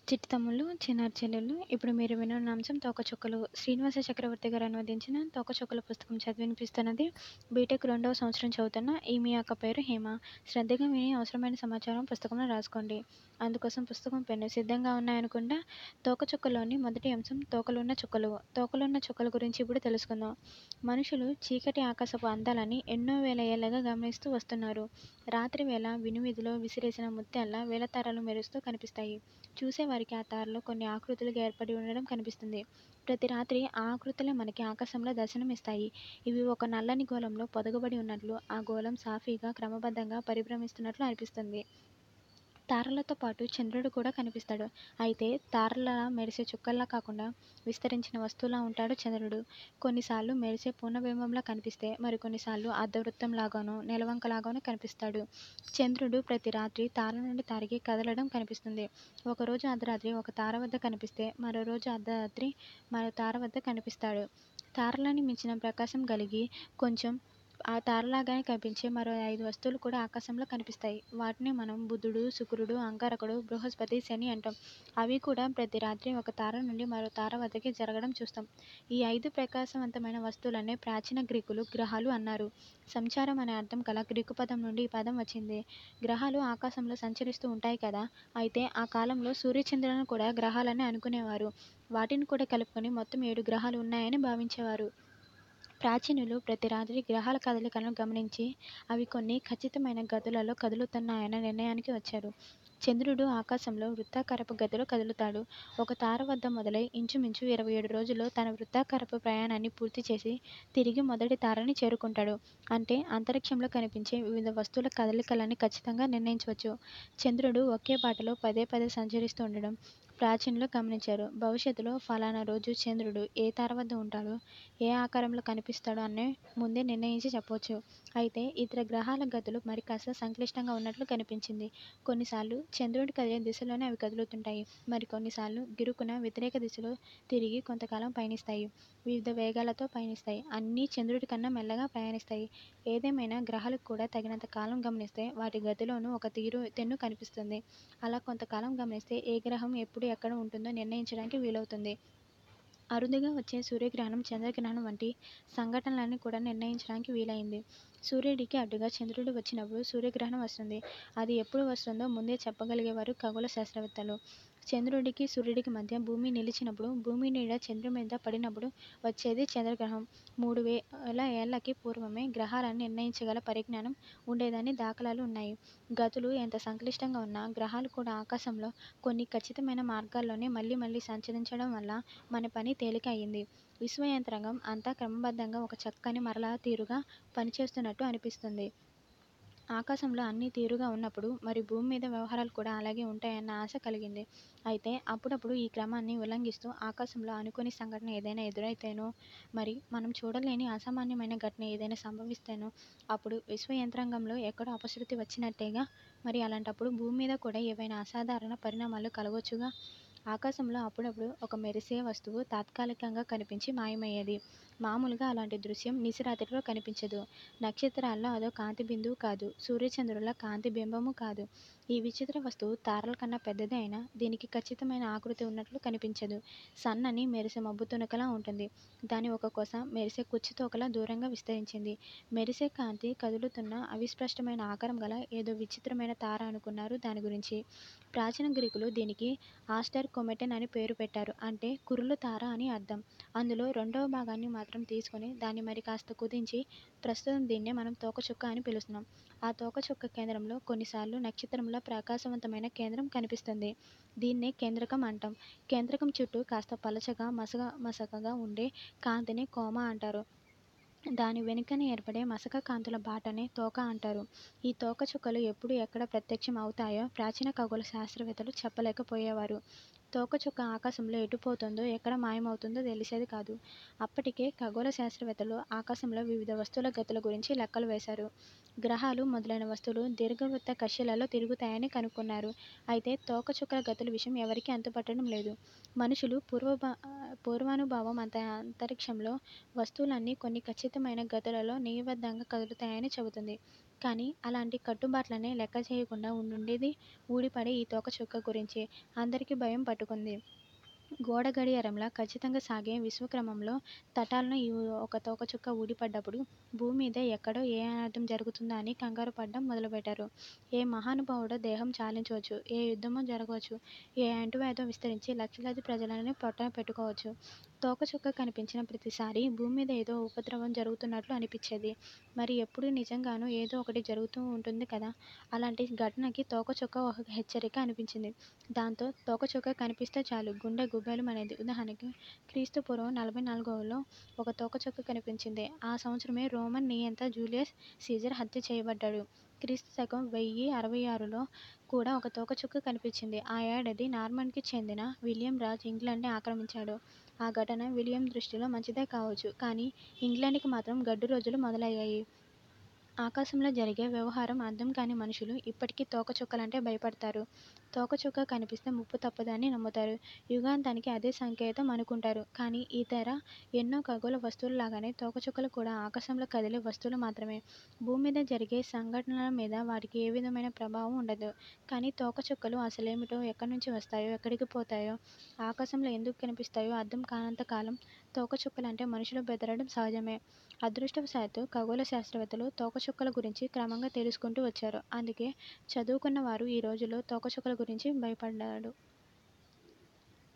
చిట్టి తమ్ముళ్ళు, చిన్నారి చెల్లెళ్ళు. ఇప్పుడు మీరు విననున్న అంశం 'తోకచుక్కలు'. శ్రీనివాస చక్రవర్తి గారు అనువదించిన 'తోకచుక్కలు' పుస్తకం చదివినిపిస్తున్నది బీటెక్ 2వ సంవత్సరం చదువుతున్న ఈమె యొక్క పేరు హేమ. శ్రద్ధగా విని అవసరమైన సమాచారం పుస్తకంలో రాసుకోండి. అందుకోసం పుస్తకం, పెన్ను సిద్ధంగా ఉన్నాయనుకుంటా. 'తోకచుక్క'లోని మొదటి అంశం తోకలున్న చుక్కలు. తోకలున్న చుక్కల గురించి ఇప్పుడు తెలుసుకుందాం. మనుషులు చీకటి ఆకాశపు అందాలని ఎన్నో వేల ఏళ్లుగా గమనిస్తూ వస్తున్నారు. రాత్రి వేళ వినువీధిలో విసిరేసిన ముత్యాల్లా వేలతారలు మెరుస్తూ కనిపిస్తాయి. చూసేవారికి ఆ తారలు కొన్ని ఆకృతులుగా ఏర్పడి ఉండడం కనిపిస్తుంది. ప్రతి రాత్రి ఆ ఆకృతులే మనకి ఆకాశంలో దర్శనం ఇస్తాయి. ఇవి ఒక నల్లని గోళంలో పొదగబడి ఉన్నట్లు, ఆ గోళం సాఫీగా, క్రమబద్ధంగా పరిభ్రమిస్తున్నట్లు అనిపిస్తుంది. తారలతో పాటు చంద్రుడు కూడా కనిపిస్తాడు. అయితే తారలలా మెరిసే చుక్కల్లా కాకుండా విస్తరించిన వస్తువులా ఉంటాడు చంద్రుడు. కొన్నిసార్లు మెరిసే పూర్ణబింబంలా కనిపిస్తే, మరికొన్నిసార్లు అర్ధవృత్తంలాగానో, నెలవంకలాగానో కనిపిస్తాడు. చంద్రుడు ప్రతి రాత్రి తార నుండి తారకి కదలడం కనిపిస్తుంది. ఒకరోజు అర్ధరాత్రి ఒక తార వద్ద కనిపిస్తే, మరో రోజు అర్ధరాత్రి మరో తార వద్ద కనిపిస్తాడు. తారలని మించిన ప్రకాశం కలిగి, కొంచెం ఆ తారలాగానే కనిపించే మరో 5 వస్తువులు కూడా ఆకాశంలో కనిపిస్తాయి. వాటినే మనం బుధుడు, శుక్రుడు, అంగారకుడు, బృహస్పతి, శని అంటాం. అవి కూడా ప్రతి రాత్రి ఒక తార నుండి మరో తార వద్దకి జరగడం చూస్తాం. ఈ 5 ప్రకాశవంతమైన వస్తువులనే ప్రాచీన గ్రీకులు గ్రహాలు అన్నారు. సంచారం అనే అర్థం కల గ్రీకు పదం నుండి ఈ పదం వచ్చింది. గ్రహాలు ఆకాశంలో సంచరిస్తూ ఉంటాయి కదా. అయితే ఆ కాలంలో సూర్యచంద్రులను కూడా గ్రహాలనే అనుకునేవారు. వాటిని కూడా కలుపుకొని మొత్తం 7 గ్రహాలు ఉన్నాయని భావించేవారు. ప్రాచీనులు ప్రతి రాత్రి గ్రహాల కదలికలను గమనించి, అవి కొన్ని ఖచ్చితమైన గతులలో కదులుతున్నాయన్న నిర్ణయానికి వచ్చారు. చంద్రుడు ఆకాశంలో వృత్తాకారపు గతిలో కదులుతాడు. ఒక తార వద్ద మొదలై ఇంచుమించు 27 రోజుల్లో తన వృత్తాకారపు ప్రయాణాన్ని పూర్తి చేసి తిరిగి మొదటి తారని చేరుకుంటాడు. అంటే అంతరిక్షంలో కనిపించే వివిధ వస్తువుల కదలికలని ఖచ్చితంగా నిర్ణయించవచ్చు. చంద్రుడు ఒకే బాటలో పదే పదే సంచరిస్తూ ఉండడం ప్రాచీనులు గమనించారు. భవిష్యత్తులో ఫలానా రోజు చంద్రుడు ఏ తార వద్ద ఉంటాడో, ఏ ఆకారంలో కనిపిస్తాడో అన్నీ ముందే నిర్ణయించి చెప్పవచ్చు. అయితే ఇతర గ్రహాల గతులు మరి కాస్త సంక్లిష్టంగా ఉన్నట్లు కనిపించింది. కొన్నిసార్లు చంద్రుడు కదిలే దిశలోనే అవి కదులుతుంటాయి. మరికొన్నిసార్లు గిరుకున వ్యతిరేక దిశలో తిరిగి కొంతకాలం పయనిస్తాయి. వివిధ వేగాలతో పయనిస్తాయి. అన్నీ చంద్రుడి కన్నా మెల్లగా ప్రయాణిస్తాయి. ఏదేమైనా గ్రహాలకు కూడా తగినంత కాలం గమనిస్తే వాటి గతిలోనూ ఒక తెన్ను కనిపిస్తుంది. అలా కొంతకాలం గమనిస్తే ఏ గ్రహం ఎప్పుడు ఎక్కడ ఉంటుందో నిర్ణయించడానికి వీలవుతుంది. అరుదుగా వచ్చే సూర్యగ్రహణం, చంద్రగ్రహణం వంటి సంఘటనలని కూడా నిర్ణయించడానికి వీలైంది. సూర్యుడికి అడ్డుగా చంద్రుడు వచ్చినప్పుడు సూర్యగ్రహణం వస్తుంది. అది ఎప్పుడు వస్తుందో ముందే చెప్పగలిగేవారు ఖగోళ శాస్త్రవేత్తలు. చంద్రుడికి, సూర్యుడికి మధ్య భూమి నిలిచినప్పుడు, భూమి నీడ చంద్రుడి మీద పడినప్పుడు వచ్చేది చంద్రగ్రహణం. 3000 ఏళ్లకి పూర్వమే గ్రహాలను నిర్ణయించగల పరిజ్ఞానం ఉండేదని దాఖలాలు ఉన్నాయి. గతులు ఎంత సంక్లిష్టంగా ఉన్నా గ్రహాలు కూడా ఆకాశంలో కొన్ని ఖచ్చితమైన మార్గాల్లోనే మళ్లీ మళ్లీ సంచరించడం వల్ల మన పని తేలిక అయింది. విశ్వయంత్రాంగం అంతా క్రమబద్ధంగా ఒక చక్కని మరలా తీరుగా పనిచేస్తున్నట్టు అనిపిస్తుంది. ఆకాశంలో అన్నీ తీరుగా ఉన్నప్పుడు మరి భూమి మీద వ్యవహారాలు కూడా అలాగే ఉంటాయన్న ఆశ కలిగింది. అయితే అప్పుడప్పుడు ఈ క్రమాన్ని ఉల్లంఘిస్తూ ఆకాశంలో అనుకోని సంఘటన ఏదైనా ఎదురైతేనో, మరి మనం చూడలేని అసామాన్యమైన ఘటన ఏదైనా సంభవిస్తేనో అప్పుడు విశ్వయంత్రాంగంలో ఎక్కడో అపశృతి వచ్చినట్టేగా. మరి అలాంటప్పుడు భూమి మీద కూడా ఏవైనా అసాధారణ పరిణామాలు కలగొచ్చుగా. ఆకాశంలో అప్పుడప్పుడు ఒక మెరిసే వస్తువు తాత్కాలికంగా కనిపించి మాయమయ్యేది. మామూలుగా అలాంటి దృశ్యం నిశిరాత్రిలో కనిపించదు. నక్షత్రాల్లో అదో కాంతి బిందువు కాదు. సూర్యచంద్రుల కాంతి బింబమూ కాదు. ఈ విచిత్ర వస్తువు తారల కన్నా పెద్దదే అయినా దీనికి ఖచ్చితమైన ఆకృతి ఉన్నట్లు కనిపించదు. సన్నని మెరిసే మబ్బు తునకలా ఉంటుంది. దాని ఒక కొస మెరిసే కుచ్చితోకలా దూరంగా విస్తరించింది. మెరిసే కాంతి కదులుతున్న అవిస్పష్టమైన ఆకారం గల ఏదో విచిత్రమైన తార అనుకున్నారు దాని గురించి. ప్రాచీన గ్రీకులు దీనికి ఆస్టర్ కొమెటెన్ అని పేరు పెట్టారు. అంటే కురులు తార అని అర్థం. అందులో రెండవ భాగాన్ని మాత్రం తీసుకొని దాన్ని మరి కాస్త కుదించి ప్రస్తుతం దీన్నే మనం తోకచుక్క అని పిలుస్తున్నాం. ఆ తోకచుక్క కేంద్రంలో కొన్నిసార్లు నక్షత్రంలా ప్రకాశవంతమైన కేంద్రం కనిపిస్తుంది. దీన్నే కేంద్రకం అంటాం. కేంద్రకం చుట్టూ కాస్త పలచగా మసకగా ఉండే కాంతిని కోమ అంటారు. దాని వెనుకన ఏర్పడే మసక కాంతుల బాటనే తోక అంటారు. ఈ తోకచుక్కలు ఎప్పుడు ఎక్కడ ప్రత్యక్షం అవుతాయో ప్రాచీన ఖగోళ శాస్త్రవేత్తలు చెప్పలేకపోయేవారు. తోకచుక్క ఆకాశంలో ఎటు పోతుందో, ఎక్కడ మాయమవుతుందో తెలిసేది కాదు. అప్పటికే ఖగోళ శాస్త్రవేత్తలు ఆకాశంలో వివిధ వస్తువుల గతుల గురించి లెక్కలు వేశారు. గ్రహాలు మొదలైన వస్తువులు దీర్ఘవృత్త కక్ష్యలలో తిరుగుతాయని కనుక్కున్నారు. అయితే తోకచుక్కల గతుల విషయం ఎవరికీ అంతుపట్టడం లేదు. మనుషులు పూర్వానుభవం అంతరిక్షంలో వస్తువులన్నీ కొన్ని ఖచ్చితమైన గతులలో నియబద్ధంగా కదులుతాయని చెబుతుంది. కానీ అలాంటి కట్టుబాట్లనే లెక్క చేయకుండా ఉండుండేది ఊడిపడే ఈ తోకచుక్క గురించి. అందరికీ భయం పట్టుకుంది. గోడ గడియారంలా ఖచ్చితంగా సాగే విశ్వక్రమంలో తటాల్న ఈ ఒక తోకచుక్క ఊడిపడ్డప్పుడు భూమి మీద ఎక్కడో ఏ అనర్థం జరుగుతుందా అని కంగారు పడడం మొదలుపెట్టారు. ఏ మహానుభావుడో దేహం చాలించవచ్చు, ఏ యుద్ధమో జరగవచ్చు, ఏ అంటువ్యాధో విస్తరించి లక్షలాది ప్రజలని పొట్టన పెట్టుకోవచ్చు. తోకచుక్క కనిపించిన ప్రతిసారి భూమి మీద ఏదో ఉపద్రవం జరుగుతున్నట్లు అనిపించేది. మరి ఎప్పుడు నిజంగానూ ఏదో ఒకటి జరుగుతూ ఉంటుంది కదా. అలాంటి ఘటనకి తోకచుక్క ఒక హెచ్చరిక అనిపించింది. దాంతో తోకచుక్క కనిపిస్తే చాలు గుండె గుబేలమనేది. ఉదాహరణకి క్రీస్తు పూర్వం 44లో ఒక తోకచుక్క కనిపించింది. ఆ సంవత్సరమే రోమన్ నియంత జూలియస్ సీజర్ హత్య చేయబడ్డాడు. క్రీస్తు శకం 1066లో కూడా ఒక తోకచుక్క కనిపించింది. ఆ ఏడాది నార్మన్కి చెందిన విలియం రాజు ఇంగ్లాండ్ని ఆక్రమించాడు. ఆ ఘటన విలియం దృష్టిలో మంచిదే కావచ్చు, కానీ ఇంగ్లాండ్కి మాత్రం గడ్డు రోజులు మొదలయ్యాయి. ఆకాశంలో జరిగే వ్యవహారం అర్థం కాని మనుషులు ఇప్పటికీ తోకచుక్కలంటే భయపడతారు. తోకచుక్క కనిపిస్తే ముప్పు తప్పదు అని నమ్ముతారు. యుగాంతానికి అదే సంకేతం అనుకుంటారు. కానీ ఇతర ఎన్నో ఖగోళ వస్తువుల లాగానే తోకచుక్కలు కూడా ఆకాశంలో కదిలే వస్తువులు మాత్రమే. భూమి మీద జరిగే సంఘటనల మీద వాటికి ఏ విధమైన ప్రభావం ఉండదు. కానీ తోకచుక్కలు అసలేమిటో, ఎక్కడి నుంచి వస్తాయో, ఎక్కడికి పోతాయో, ఆకాశంలో ఎందుకు కనిపిస్తాయో అర్థం కానంత కాలం తోకచుక్కలంటే మనుషులు బెదరడం సహజమే. అదృష్టవశాత్తు ఖగోళ శాస్త్రవేత్తలు తోకచుక్కల గురించి క్రమంగా తెలుసుకుంటూ వచ్చారు. అందుకే చదువుకున్న వారు ఈ రోజుల్లో తోకచుక్కల గురించి భయపడ్డాడు.